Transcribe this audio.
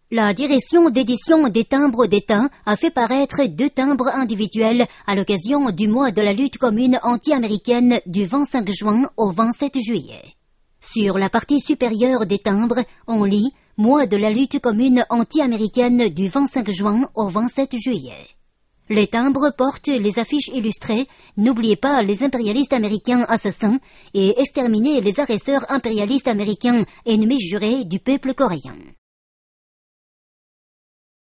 La direction d'édition des timbres d'État a fait paraître 2 timbres individuels à l'occasion du mois de la lutte commune anti-américaine du 25 juin au 27 juillet. Sur la partie supérieure des timbres, on lit « Mois de la lutte commune anti-américaine du 25 juin au 27 juillet ». Les timbres portent les affiches illustrées « N'oubliez pas les impérialistes américains assassins » et « Exterminez les agresseurs impérialistes américains ennemis jurés du peuple coréen ».